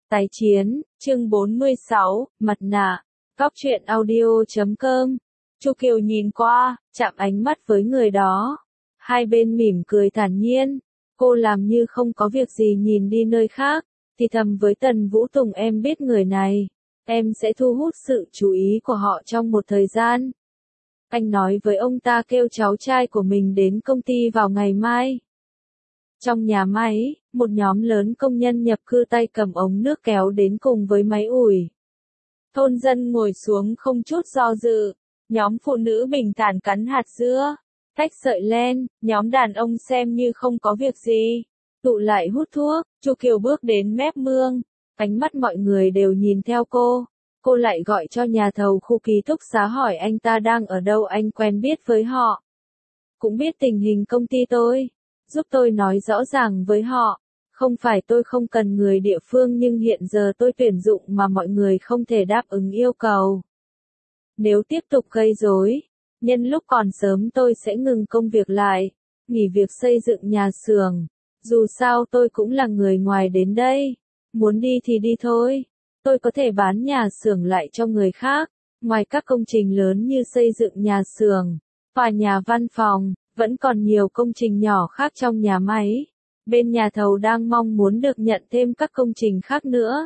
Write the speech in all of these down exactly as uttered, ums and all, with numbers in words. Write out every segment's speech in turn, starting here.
Tái chiến, chương bốn mươi sáu, mặt nạ. Góc truyện audio chấm com. Chu Kiều nhìn qua, chạm ánh mắt với người đó. Hai bên mỉm cười thản nhiên. Cô làm như không có việc gì nhìn đi nơi khác, thì thầm với Tần Vũ Tùng, em biết người này, em sẽ thu hút sự chú ý của họ trong một thời gian. Anh nói với ông ta kêu cháu trai của mình đến công ty vào ngày mai. Trong nhà máy, một nhóm lớn công nhân nhập cư tay cầm ống nước kéo đến cùng với máy ủi. Thôn dân ngồi xuống không chút do dự, nhóm phụ nữ bình thản cắn hạt dưa, tách sợi len, nhóm đàn ông xem như không có việc gì, tụ lại hút thuốc. Chu Kiều bước đến mép mương, ánh mắt mọi người đều nhìn theo cô. Cô lại gọi cho nhà thầu khu ký túc xá hỏi anh ta đang ở đâu, anh quen biết với họ, cũng biết tình hình công ty tôi, giúp tôi nói rõ ràng với họ. Không phải tôi không cần người địa phương, nhưng hiện giờ tôi tuyển dụng mà mọi người không thể đáp ứng yêu cầu. Nếu tiếp tục gây rối, nhân lúc còn sớm tôi sẽ ngừng công việc lại, nghỉ việc xây dựng nhà xưởng. Dù sao tôi cũng là người ngoài đến đây, muốn đi thì đi thôi. Tôi có thể bán nhà xưởng lại cho người khác. Ngoài các công trình lớn như xây dựng nhà xưởng, tòa nhà văn phòng, vẫn còn nhiều công trình nhỏ khác trong nhà máy. Bên nhà thầu đang mong muốn được nhận thêm các công trình khác nữa.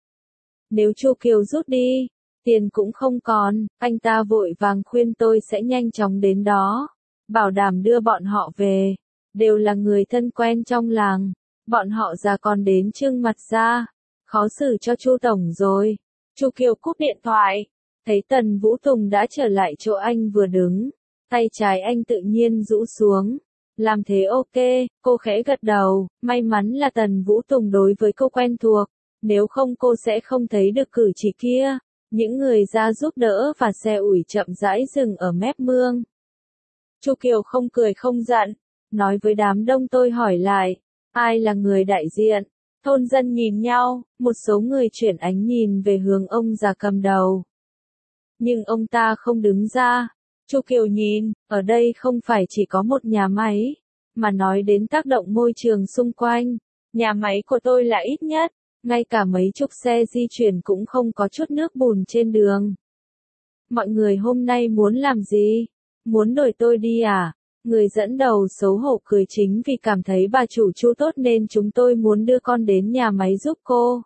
Nếu Chu Kiều rút đi, tiền cũng không còn, anh ta vội vàng khuyên tôi sẽ nhanh chóng đến đó, bảo đảm đưa bọn họ về, đều là người thân quen trong làng, bọn họ già còn đến trưng mặt ra, khó xử cho Chu tổng rồi. Chu Kiều cúp điện thoại, thấy Tần Vũ Tùng đã trở lại chỗ anh vừa đứng, tay trái anh tự nhiên rũ xuống. Làm thế ok, cô khẽ gật đầu, may mắn là Tần Vũ Tùng đối với cô quen thuộc, nếu không cô sẽ không thấy được cử chỉ kia. Những người ra giúp đỡ và xe ủi chậm rãi dừng ở mép mương. Chu Kiều không cười không giận, nói với đám đông, tôi hỏi lại, ai là người đại diện? Thôn dân nhìn nhau, một số người chuyển ánh nhìn về hướng ông già cầm đầu. Nhưng ông ta không đứng ra. Chu Kiều nhìn, ở đây không phải chỉ có một nhà máy, mà nói đến tác động môi trường xung quanh. Nhà máy của tôi là ít nhất, ngay cả mấy chục xe di chuyển cũng không có chút nước bùn trên đường. Mọi người hôm nay muốn làm gì? Muốn đuổi tôi đi à? Người dẫn đầu xấu hổ cười, chính vì cảm thấy bà chủ Chu tốt nên chúng tôi muốn đưa con đến nhà máy giúp cô.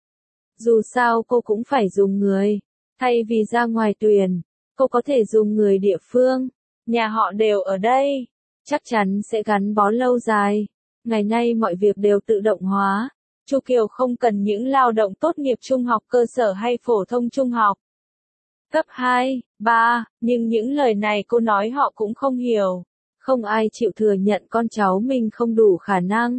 Dù sao cô cũng phải dùng người, thay vì ra ngoài tuyển. Cô có thể dùng người địa phương, nhà họ đều ở đây, chắc chắn sẽ gắn bó lâu dài. Ngày nay mọi việc đều tự động hóa, Chu Kiều không cần những lao động tốt nghiệp trung học cơ sở hay phổ thông trung học. Cấp hai, ba, nhưng những lời này cô nói họ cũng không hiểu. Không ai chịu thừa nhận con cháu mình không đủ khả năng.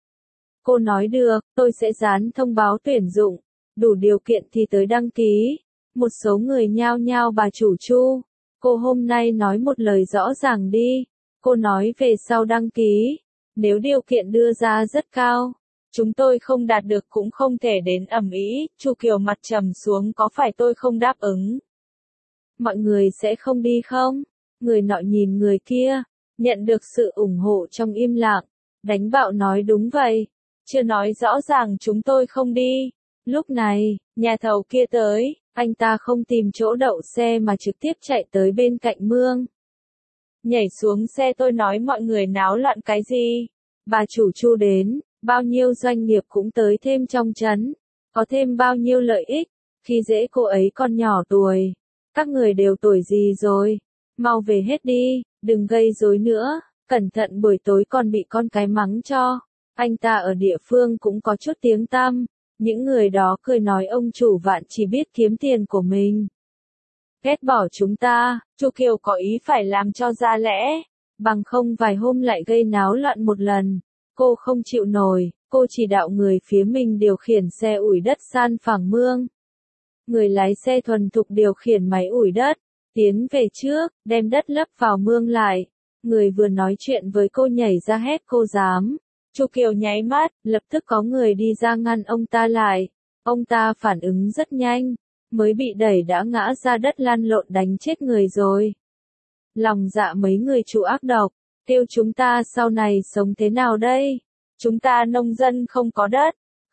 Cô nói được, tôi sẽ dán thông báo tuyển dụng, đủ điều kiện thì tới đăng ký. Một số người nhao nhao, bà chủ Chu, cô hôm nay nói một lời rõ ràng đi. Cô nói về sau đăng ký, nếu điều kiện đưa ra rất cao, chúng tôi không đạt được cũng không thể đến ầm ĩ. Chu Kiều mặt trầm xuống, có phải tôi không đáp ứng? Mọi người sẽ không đi không? Người nọ nhìn người kia, nhận được sự ủng hộ trong im lặng, đánh bạo nói đúng vậy, chưa nói rõ ràng chúng tôi không đi. Lúc này, nhà thầu kia tới. Anh ta không tìm chỗ đậu xe mà trực tiếp chạy tới bên cạnh mương. Nhảy xuống xe, tôi nói mọi người náo loạn cái gì? Bà chủ Chu đến, bao nhiêu doanh nghiệp cũng tới thêm trong trấn, có thêm bao nhiêu lợi ích, khi dễ cô ấy còn nhỏ tuổi. Các người đều tuổi gì rồi? Mau về hết đi, đừng gây rối nữa, cẩn thận buổi tối còn bị con cái mắng cho. Anh ta ở địa phương cũng có chút tiếng tăm. Những người đó cười nói ông chủ Vạn chỉ biết kiếm tiền của mình. Ghét bỏ chúng ta. Chu Kiều có ý phải làm cho ra lẽ, bằng không vài hôm lại gây náo loạn một lần. Cô không chịu nổi, cô chỉ đạo người phía mình điều khiển xe ủi đất san phẳng mương. Người lái xe thuần thục điều khiển máy ủi đất, tiến về trước, đem đất lấp vào mương lại. Người vừa nói chuyện với cô nhảy ra hét cô dám. Chu Kiều nháy mắt, lập tức có người đi ra ngăn ông ta lại. Ông ta phản ứng rất nhanh, mới bị đẩy đã ngã ra đất lăn lộn đánh chết người rồi. Lòng dạ mấy người chủ ác độc, kêu chúng ta sau này sống thế nào đây? Chúng ta nông dân không có đất,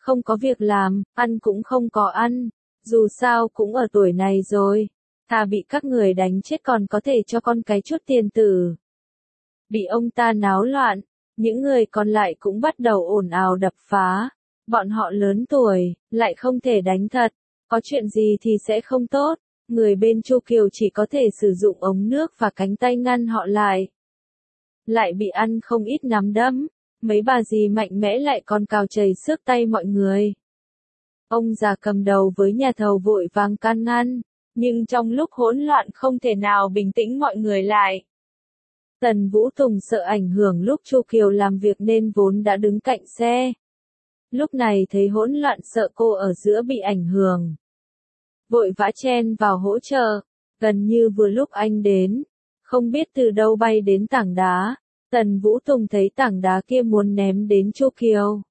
Không có việc làm, ăn cũng không có ăn. Dù sao cũng ở tuổi này rồi. Thà bị các người đánh chết còn có thể cho con cái chút tiền tử. Bị ông ta náo loạn, những người còn lại cũng bắt đầu ồn ào đập phá. Bọn họ lớn tuổi, lại không thể đánh thật. Có chuyện gì thì sẽ không tốt. Người bên Chu Kiều chỉ có thể sử dụng ống nước và cánh tay ngăn họ lại. Lại bị ăn không ít nắm đấm. Mấy bà dì mạnh mẽ lại còn cào chảy xước tay mọi người. Ông già cầm đầu với nhà thầu vội vàng can ngăn. Nhưng trong lúc hỗn loạn không thể nào bình tĩnh mọi người lại. Tần Vũ Tùng sợ ảnh hưởng lúc Chu Kiều làm việc nên vốn đã đứng cạnh xe. Lúc này thấy hỗn loạn sợ cô ở giữa bị ảnh hưởng. Vội vã chen vào hỗ trợ, gần như vừa lúc anh đến. Không biết từ đâu bay đến tảng đá. Tần Vũ Tùng thấy tảng đá kia muốn ném đến Chu Kiều.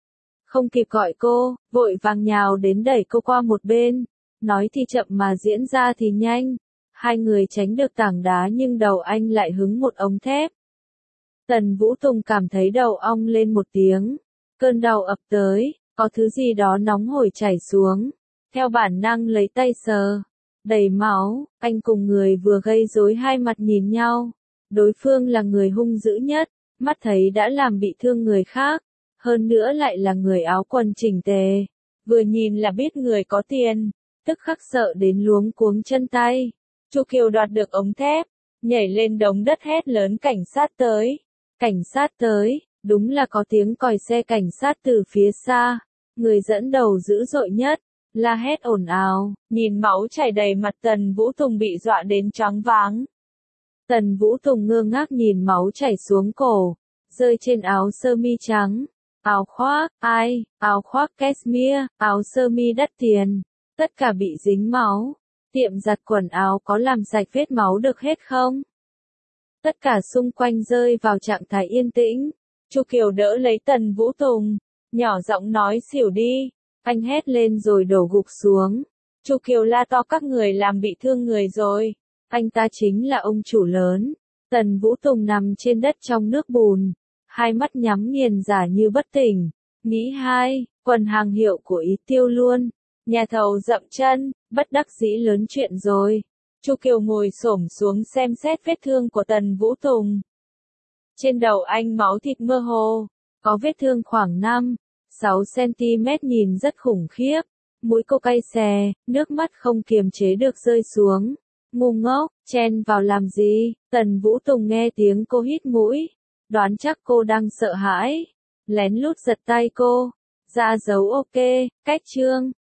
Không kịp gọi cô, vội vàng nhào đến đẩy cô qua một bên. Nói thì chậm mà diễn ra thì nhanh. Hai người tránh được tảng đá nhưng đầu anh lại hứng một ống thép. Tần Vũ Tùng cảm thấy đầu ong lên một tiếng. Cơn đau ập tới, có thứ gì đó nóng hổi chảy xuống. Theo bản năng lấy tay sờ. Đầy máu, anh cùng người vừa gây rối hai mặt nhìn nhau. Đối phương là người hung dữ nhất, mắt thấy đã làm bị thương người khác. Hơn nữa lại là người áo quần chỉnh tề. Vừa nhìn là biết người có tiền. Tức khắc sợ đến luống cuống chân tay. Chu Kiều đoạt được ống thép, nhảy lên đống đất hét lớn cảnh sát tới. Cảnh sát tới, đúng là có tiếng còi xe cảnh sát từ phía xa. Người dẫn đầu dữ dội nhất, la hét ồn ào, nhìn máu chảy đầy mặt Tần Vũ Tùng bị dọa đến choáng váng. Tần Vũ Tùng ngơ ngác nhìn máu chảy xuống cổ, rơi trên áo sơ mi trắng, áo khoác, ai, áo khoác cashmere, áo sơ mi đắt tiền, tất cả bị dính máu. Tiệm giặt quần áo có làm sạch vết máu được hết không? Tất cả xung quanh rơi vào trạng thái yên tĩnh. Chu Kiều đỡ lấy Tần Vũ Tùng, nhỏ giọng nói xỉu đi. Anh hét lên rồi đổ gục xuống. Chu Kiều la to các người làm bị thương người rồi. Anh ta chính là ông chủ lớn. Tần Vũ Tùng nằm trên đất trong nước bùn. Hai mắt nhắm nghiền giả như bất tỉnh. Nghĩ hai, quần hàng hiệu của Ý tiêu luôn. Nhà thầu dậm chân, bất đắc dĩ lớn chuyện rồi. Chu Kiều ngồi xổm xuống xem xét vết thương của Tần Vũ Tùng. Trên đầu anh máu thịt mơ hồ, có vết thương khoảng năm, sáu xăng-ti-mét nhìn rất khủng khiếp. Mũi cô cay xè, nước mắt không kiềm chế được rơi xuống. Ngu ngốc, chen vào làm gì? Tần Vũ Tùng nghe tiếng cô hít mũi, đoán chắc cô đang sợ hãi, lén lút giật tay cô. Ra dấu ok, cách chương.